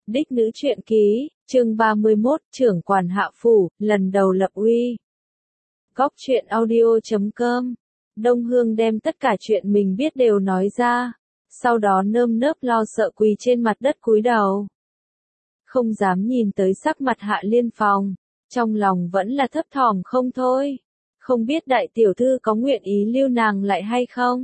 Đích nữ truyện ký, chương 31, trưởng quản Hạ Phủ, lần đầu lập uy. Góc truyện audio.com. Đông Hương đem tất cả chuyện mình biết đều nói ra, sau đó nơm nớp lo sợ quỳ trên mặt đất cúi đầu. Không dám nhìn tới sắc mặt Hạ Liên Phong, trong lòng vẫn là thấp thỏm không thôi. Không biết đại tiểu thư có nguyện ý lưu nàng lại hay không?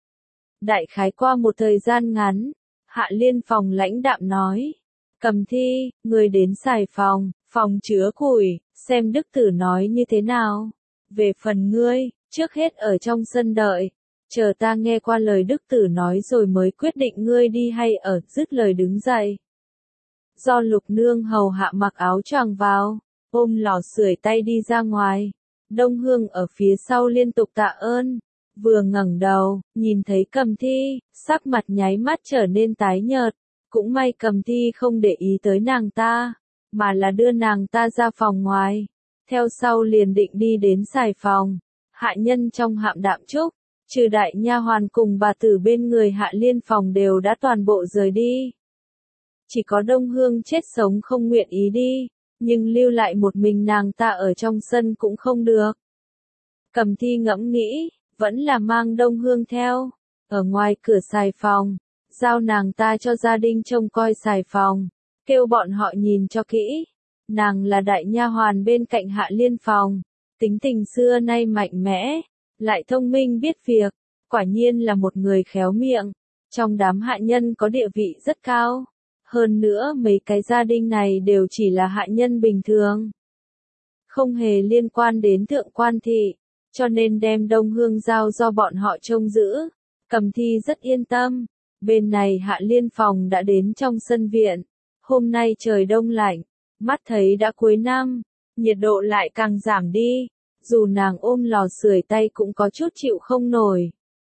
Đại khái qua một thời gian ngắn, Hạ Liên Phong lãnh đạm nói. Cầm Thi, người đến xài phòng, phòng chứa củi, xem đức tử nói như thế nào. Về phần ngươi, trước hết ở trong sân đợi, chờ ta nghe qua lời đức tử nói rồi mới quyết định ngươi đi hay ở, dứt lời đứng dậy. Do Lục Nương hầu hạ mặc áo choàng vào, ôm lò sưởi tay đi ra ngoài. Đông Hương ở phía sau liên tục tạ ơn, vừa ngẩng đầu, nhìn thấy Cầm Thi, sắc mặt nháy mắt trở nên tái nhợt. Cũng may Cầm Thi không để ý tới nàng ta, mà là đưa nàng ta ra phòng ngoài. Theo sau liền định đi đến xài phòng. Hạ nhân trong hạm Đạm Trúc, trừ đại nha hoàn cùng bà tử bên người Hạ Liên Phong đều đã toàn bộ rời đi. Chỉ có Đông Hương chết sống không nguyện ý đi, nhưng lưu lại một mình nàng ta ở trong sân cũng không được. Cầm Thi ngẫm nghĩ, vẫn là mang Đông Hương theo, ở ngoài cửa xài phòng. Giao nàng ta cho gia đình trông coi xài phòng, kêu bọn họ nhìn cho kỹ. Nàng là đại nha hoàn bên cạnh Hạ Liên Phong, tính tình xưa nay mạnh mẽ, lại thông minh biết việc, quả nhiên là một người khéo miệng. Trong đám hạ nhân có địa vị rất cao, hơn nữa mấy cái gia đình này đều chỉ là hạ nhân bình thường, không hề liên quan đến thượng quan thị, cho nên đem Đông Hương giao do bọn họ trông giữ. Cầm Thi rất yên tâm. Bên này Hạ Liên Phong đã đến trong sân viện. Hôm nay trời đông lạnh, mắt thấy đã cuối năm, nhiệt độ lại càng giảm đi, dù nàng ôm lò sưởi tay cũng có chút chịu không nổi.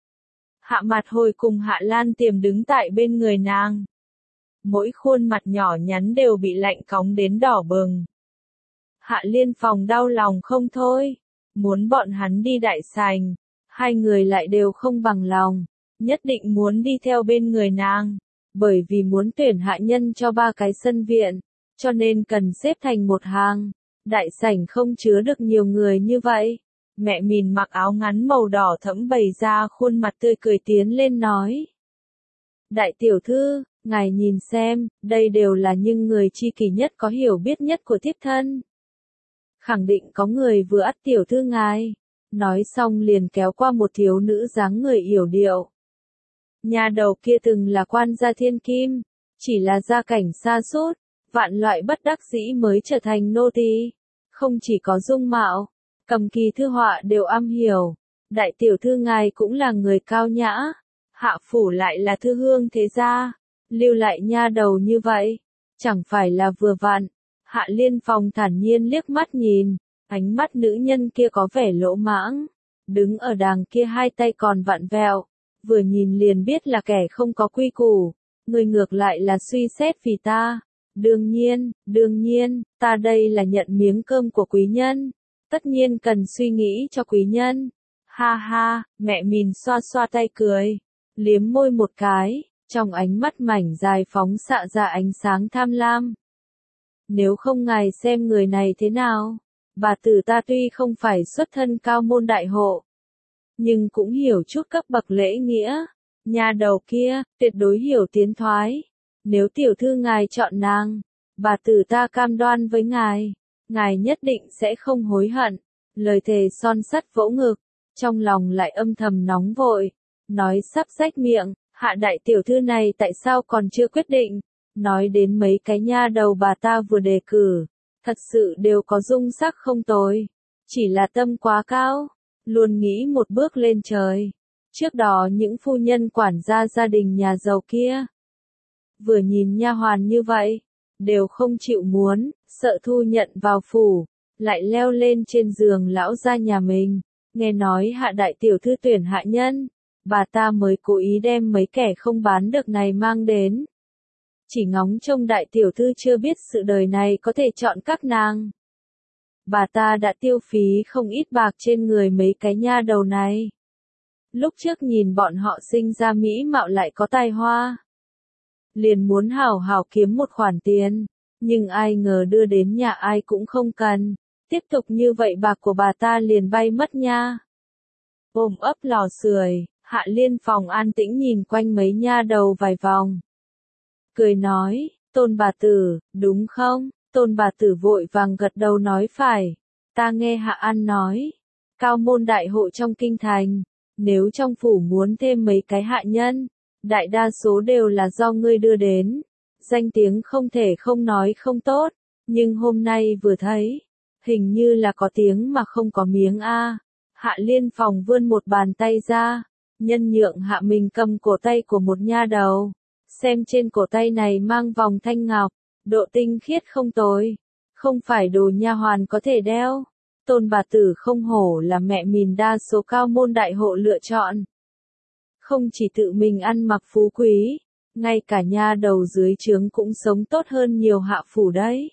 Hạ Mặt Hồi cùng Hạ Lan Tiềm đứng tại bên người nàng. Mỗi khuôn mặt nhỏ nhắn đều bị lạnh cóng đến đỏ bừng. Hạ Liên Phong đau lòng không thôi, muốn bọn hắn đi đại sảnh, hai người lại đều không bằng lòng. Nhất định muốn đi theo bên người nàng, bởi vì muốn tuyển hạ nhân cho 3 cái sân viện, cho nên cần xếp thành một hàng. Đại sảnh không chứa được nhiều người như vậy. Mẹ Mìn mặc áo ngắn màu đỏ thẫm bày ra khuôn mặt tươi cười tiến lên nói. Đại tiểu thư, ngài nhìn xem, đây đều là những người tri kỷ nhất có hiểu biết nhất của thiếp thân. Khẳng định có người vừa ắt tiểu thư ngài. Nói xong liền kéo qua một thiếu nữ dáng người yểu điệu. Nhà đầu kia từng là quan gia thiên kim, chỉ là gia cảnh sa sút, vạn loại bất đắc dĩ mới trở thành nô tỳ. Không chỉ có dung mạo, cầm kỳ thư họa đều am hiểu. Đại tiểu thư ngài cũng là người cao nhã, Hạ phủ lại là thư hương thế gia, lưu lại nha đầu như vậy, chẳng phải là vừa vặn. Hạ Liên Phong thản nhiên liếc mắt nhìn, ánh mắt nữ nhân kia có vẻ lỗ mãng, đứng ở đàng kia hai tay còn vặn vẹo. Vừa nhìn liền biết là kẻ không có quy củ, người ngược lại là suy xét vì ta. Đương nhiên, ta đây là nhận miếng cơm của quý nhân, tất nhiên cần suy nghĩ cho quý nhân. Ha ha, mẹ Mìn xoa xoa tay cười, liếm môi một cái, trong ánh mắt mảnh dài phóng xạ ra ánh sáng tham lam. Nếu không ngài xem người này thế nào, bà tử ta tuy không phải xuất thân cao môn đại hộ, nhưng cũng hiểu chút cấp bậc lễ nghĩa. Nhà đầu kia, tuyệt đối hiểu tiến thoái. Nếu tiểu thư ngài chọn nàng, bà tử ta cam đoan với ngài nhất định sẽ không hối hận. Lời thề son sắt vỗ ngực, trong lòng lại âm thầm nóng vội, nói sắp rách miệng. Hạ đại tiểu thư này tại sao còn chưa quyết định? Nói đến mấy cái nha đầu bà ta vừa đề cử, thật sự đều có dung sắc không tồi, chỉ là tâm quá cao. Luôn nghĩ một bước lên trời. Trước đó những phu nhân quản gia gia đình nhà giàu kia, vừa nhìn nha hoàn như vậy, đều không chịu muốn, sợ thu nhận vào phủ, lại leo lên trên giường lão gia nhà mình. Nghe nói Hạ đại tiểu thư tuyển hạ nhân, bà ta mới cố ý đem mấy kẻ không bán được này mang đến. Chỉ ngóng trông đại tiểu thư chưa biết sự đời này có thể chọn các nàng. Bà ta đã tiêu phí không ít bạc trên người mấy cái nha đầu này. Lúc trước nhìn bọn họ sinh ra mỹ mạo lại có tài hoa. liền muốn hảo hảo kiếm một khoản tiền, nhưng ai ngờ đưa đến nhà ai cũng không cần, tiếp tục như vậy bạc của bà ta liền bay mất nha. Ôm ấp lò sưởi, Hạ Liên Phòng an tĩnh nhìn quanh mấy nha đầu vài vòng. Cười nói, Tôn bà tử, đúng không? Tôn bà tử vội vàng gật đầu nói phải. Ta nghe Hạ An nói, cao môn đại hộ trong kinh thành, nếu trong phủ muốn thêm mấy cái hạ nhân, đại đa số đều là do ngươi đưa đến. Danh tiếng không thể không nói không tốt, nhưng hôm nay vừa thấy, hình như là có tiếng mà không có miếng a. Hạ Liên Phòng vươn một bàn tay ra, nhân nhượng hạ mình cầm cổ tay của một nha đầu, xem trên cổ tay này mang vòng thanh ngọc, độ tinh khiết không tồi, không phải đồ nha hoàn có thể đeo. Tôn bà tử không hổ là mẹ mình đa số cao môn đại hộ lựa chọn. Không chỉ tự mình ăn mặc phú quý, ngay cả nha đầu dưới trướng cũng sống tốt hơn nhiều hạ phủ đấy.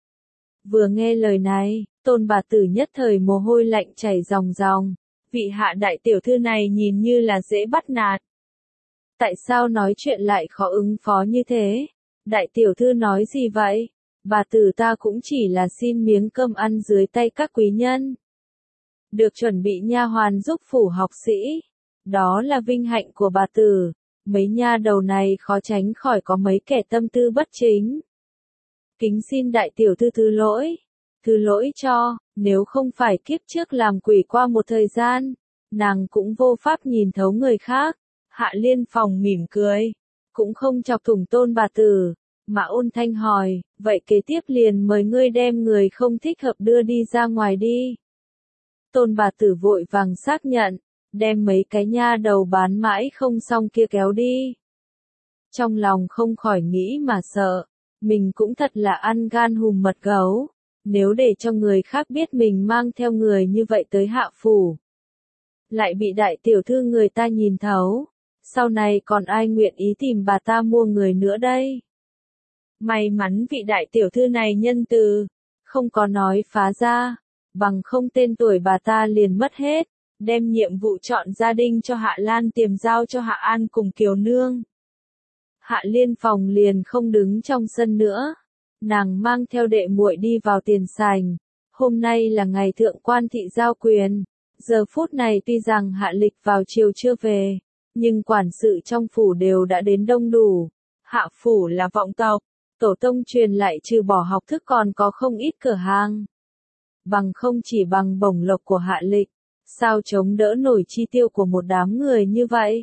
Vừa nghe lời này, Tôn bà tử nhất thời mồ hôi lạnh chảy ròng ròng, vị Hạ đại tiểu thư này nhìn như là dễ bắt nạt. Tại sao nói chuyện lại khó ứng phó như thế? Đại tiểu thư nói gì vậy? Bà tử ta cũng chỉ là xin miếng cơm ăn dưới tay các quý nhân. Được chuẩn bị nha hoàn giúp phủ học sĩ. Đó là vinh hạnh của bà tử. Mấy nha đầu này khó tránh khỏi có mấy kẻ tâm tư bất chính. Kính xin đại tiểu thư thứ lỗi. Thứ lỗi cho, nếu không phải kiếp trước làm quỷ qua một thời gian, nàng cũng vô pháp nhìn thấu người khác. Hạ Liên Phòng mỉm cười, cũng không chọc thủng Tôn bà tử, mà ôn thanh hỏi, vậy kế tiếp liền mời ngươi đem người không thích hợp đưa đi ra ngoài đi. Tôn bà tử vội vàng xác nhận, đem mấy cái nha đầu bán mãi không xong kia kéo đi. Trong lòng không khỏi nghĩ mà sợ, mình cũng thật là ăn gan hùm mật gấu, nếu để cho người khác biết mình mang theo người như vậy tới hạ phủ. Lại bị đại tiểu thư người ta nhìn thấu, sau này còn ai nguyện ý tìm bà ta mua người nữa đây. May mắn vị đại tiểu thư này nhân từ, không có nói phá ra, bằng không tên tuổi bà ta liền mất hết, đem nhiệm vụ chọn gia đình cho Hạ Lan Tiềm giao cho Hạ An cùng Kiều Nương. Hạ Liên Phòng liền không đứng trong sân nữa, nàng mang theo đệ muội đi vào tiền sảnh. Hôm nay là ngày thượng quan thị giao quyền, giờ phút này tuy rằng hạ lịch vào chiều chưa về, nhưng quản sự trong phủ đều đã đến đông đủ. Hạ phủ là vọng tộc, tổ tông truyền lại trừ bỏ học thức còn có không ít cửa hàng. Bằng không chỉ bằng bổng lộc của hạ lịch, sao chống đỡ nổi chi tiêu của một đám người như vậy.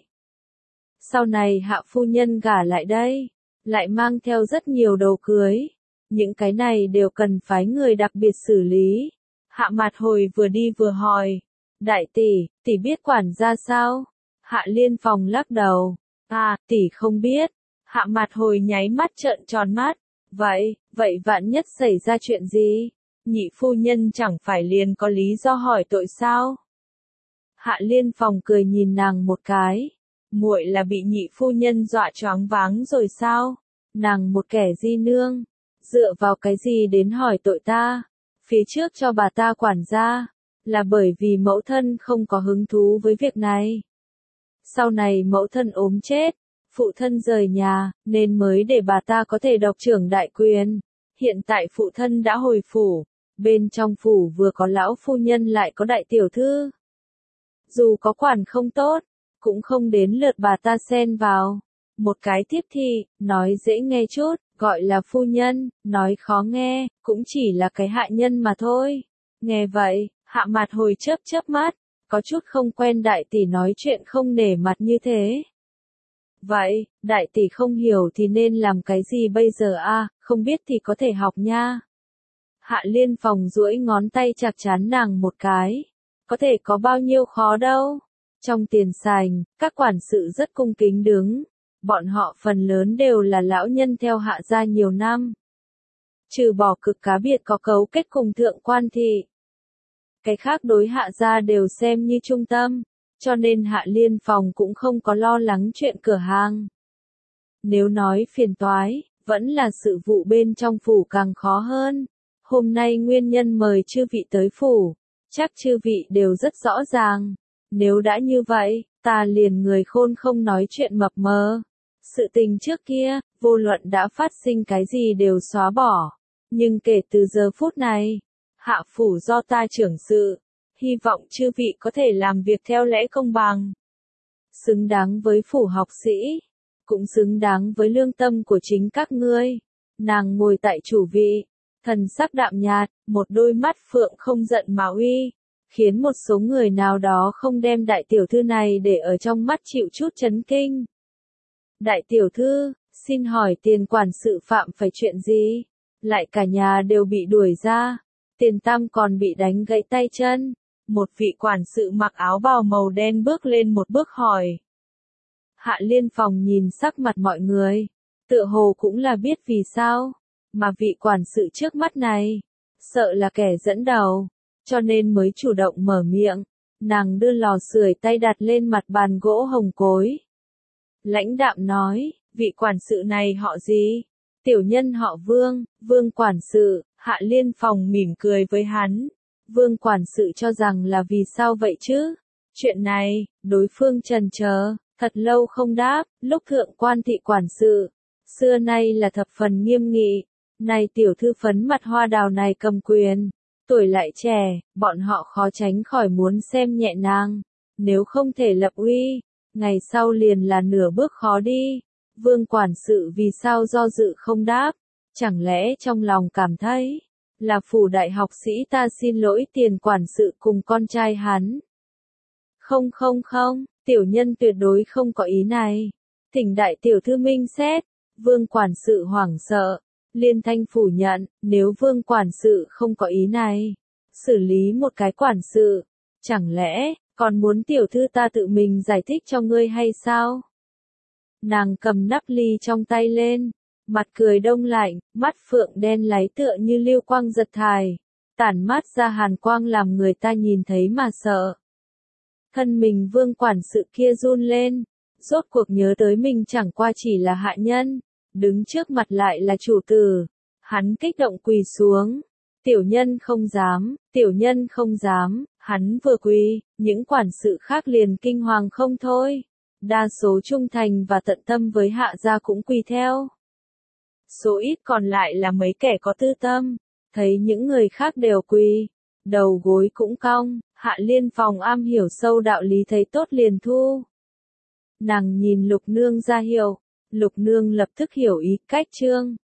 Sau này hạ phu nhân gả lại đây, lại mang theo rất nhiều đồ cưới. Những cái này đều cần phái người đặc biệt xử lý. Hạ Mạt Hồi vừa đi vừa hỏi, đại tỷ biết quản gia sao? Hạ Liên Phòng lắc đầu, tỷ không biết. Hạ Mạt Hồi nháy mắt trợn tròn mắt, vậy vạn nhất xảy ra chuyện gì? Nhị phu nhân chẳng phải liền có lý do hỏi tội sao? Hạ Liên Phòng cười nhìn nàng một cái, muội là bị nhị phu nhân dọa choáng váng rồi sao? Nàng một kẻ di nương, dựa vào cái gì đến hỏi tội ta? Phía trước cho bà ta quản gia, là bởi vì mẫu thân không có hứng thú với việc này. Sau này mẫu thân ốm chết, phụ thân rời nhà, nên mới để bà ta có thể độc trưởng đại quyền. Hiện tại phụ thân đã hồi phủ, bên trong phủ vừa có lão phu nhân lại có đại tiểu thư. Dù có quản không tốt, cũng không đến lượt bà ta xen vào. Một cái tiếp thị, nói dễ nghe chút, gọi là phu nhân, nói khó nghe, cũng chỉ là cái hạ nhân mà thôi. Nghe vậy, Hạ Mạt Hồi chớp mắt, có chút không quen đại tỷ nói chuyện không nể mặt như thế. Vậy, đại tỷ không hiểu thì nên làm cái gì bây giờ a? Không biết thì có thể học nha. Hạ Liên Phòng duỗi ngón tay chạc chán nàng một cái. Có thể có bao nhiêu khó đâu. Trong tiền sảnh, các quản sự rất cung kính đứng. Bọn họ phần lớn đều là lão nhân theo hạ gia nhiều năm. Trừ bỏ cực cá biệt có cấu kết cùng thượng quan thị. Cái khác đối hạ gia đều xem như trung tâm, cho nên Hạ Liên Phòng cũng không có lo lắng chuyện cửa hàng. Nếu nói phiền toái, vẫn là sự vụ bên trong phủ càng khó hơn. Hôm nay nguyên nhân mời chư vị tới phủ, chắc chư vị đều rất rõ ràng. Nếu đã như vậy, ta liền người khôn không nói chuyện mập mờ. Sự tình trước kia, vô luận đã phát sinh cái gì đều xóa bỏ. Nhưng kể từ giờ phút này, hạ phủ do ta trưởng sự, hy vọng chư vị có thể làm việc theo lẽ công bằng. Xứng đáng với phủ học sĩ, cũng xứng đáng với lương tâm của chính các ngươi. Nàng ngồi tại chủ vị, thần sắc đạm nhạt, một đôi mắt phượng không giận mà uy, khiến một số người nào đó không đem đại tiểu thư này để ở trong mắt chịu chút chấn kinh. Đại tiểu thư, xin hỏi tiền quản sự phạm phải chuyện gì? Lại cả nhà đều bị đuổi ra, tiền tam còn bị đánh gãy tay chân. Một vị quản sự mặc áo bào màu đen bước lên một bước hỏi. Hạ Liên Phòng nhìn sắc mặt mọi người, tựa hồ cũng là biết vì sao, mà vị quản sự trước mắt này, sợ là kẻ dẫn đầu, cho nên mới chủ động mở miệng. Nàng đưa lò sưởi tay đặt lên mặt bàn gỗ hồng cối. Lãnh đạm nói, vị quản sự này họ gì? Tiểu nhân họ Vương, Vương quản sự. Hạ Liên Phòng mỉm cười với hắn. Vương quản sự cho rằng là vì sao vậy chứ? Chuyện này, đối phương trần chờ, thật lâu không đáp. Lúc thượng quan thị quản sự, xưa nay là thập phần nghiêm nghị. Này tiểu thư phấn mặt hoa đào này cầm quyền, tuổi lại trẻ, bọn họ khó tránh khỏi muốn xem nhẹ nàng. Nếu không thể lập uy, ngày sau liền là nửa bước khó đi. Vương quản sự vì sao do dự không đáp? Chẳng lẽ trong lòng cảm thấy là phủ đại học sĩ ta xin lỗi tiền quản sự cùng con trai hắn? Không, tiểu nhân tuyệt đối không có ý này. Thỉnh đại tiểu thư minh xét. Vương quản sự hoảng sợ, liên thanh phủ nhận, nếu vương quản sự không có ý này, xử lý một cái quản sự, chẳng lẽ còn muốn tiểu thư ta tự mình giải thích cho ngươi hay sao? Nàng cầm nắp ly trong tay lên, mặt cười đông lạnh, mắt phượng đen láy tựa như lưu quang giật thải, tản mát ra hàn quang làm người ta nhìn thấy mà sợ. Thân mình vương quản sự kia run lên, rốt cuộc nhớ tới mình chẳng qua chỉ là hạ nhân, đứng trước mặt lại là chủ tử. Hắn kích động quỳ xuống. Tiểu nhân không dám, hắn vừa quỳ, những quản sự khác liền kinh hoàng không thôi. Đa số trung thành và tận tâm với hạ gia cũng quỳ theo. Số ít còn lại là mấy kẻ có tư tâm, thấy những người khác đều quỳ, đầu gối cũng cong. Hạ Liên Phòng am hiểu sâu đạo lý thấy tốt liền thu. Nàng nhìn Lục Nương ra hiệu, Lục Nương lập tức hiểu ý, cách trương.